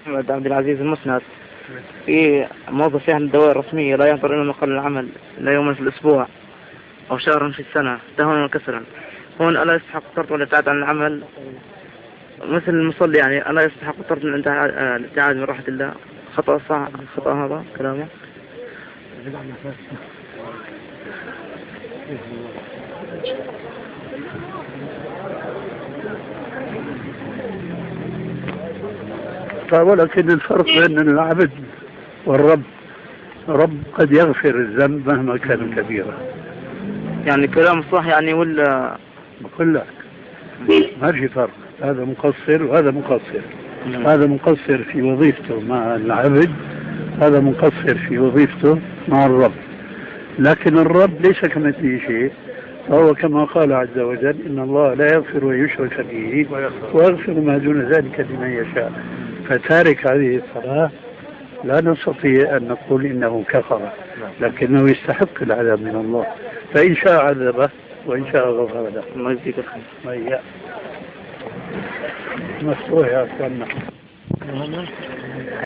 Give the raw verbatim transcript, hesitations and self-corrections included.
أحمد عبد العزيز المسند. في موظف يعمل الدوائر الرسمية لا ينظر إلى مقر العمل لا يوما في الأسبوع أو شهرا في السنة تهاونا وكسلا، هون ألا يستحق الطرد والابتعاد عن العمل؟ مثل المصلي يعني ألا يستحق الطرد من الابتعاد من راحة الله؟ خطأ صح خطأ هذا كلامه. ولكن الفرق بين العبد والرب، رب قد يغفر الذنب مهما كان كبيرا. يعني كلام صح يعني ولا بقول لك ما في فرق، هذا مقصر وهذا مقصر. هذا مقصر في وظيفته مع العبد، هذا مقصر في وظيفته مع الرب. لكن الرب ليس كمثله شيء، فهو كما قال عز وجل إن الله لا يغفر ويشرك به ويغفر ما دون ذلك لمن يشاء. فتارك هذه الصلاة لا نستطيع أن نقول إنه كفر، لكنه يستحق العذاب من الله، فإن شاء عذبه وإن شاء غفر له. الله يجزيك الخير. مفتوح يا أخوانا.